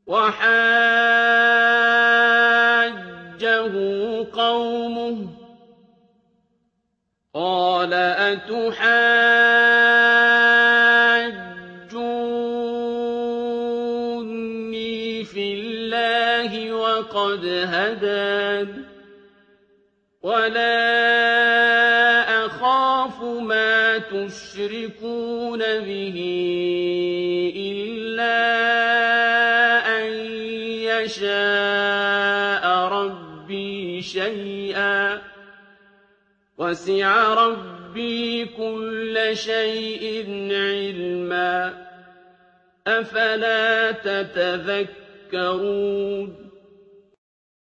وَحَاجَّهُ قَوْمُهُ قَالَ أَتُحَاجُّونِّي فِي اللَّهِ وَقَدْ هَدَانِ وَلَا أَخَافُ مَا تُشْرِكُونَ بِهِ إِلَّا أَن يَشَاءَ رَبِّي شَيْئًا وَسِعَ رَبِّي كُلَّ شَيْءٍ عِلْمًا ۚ أَفَلَا تَتَذَكَّرُونَ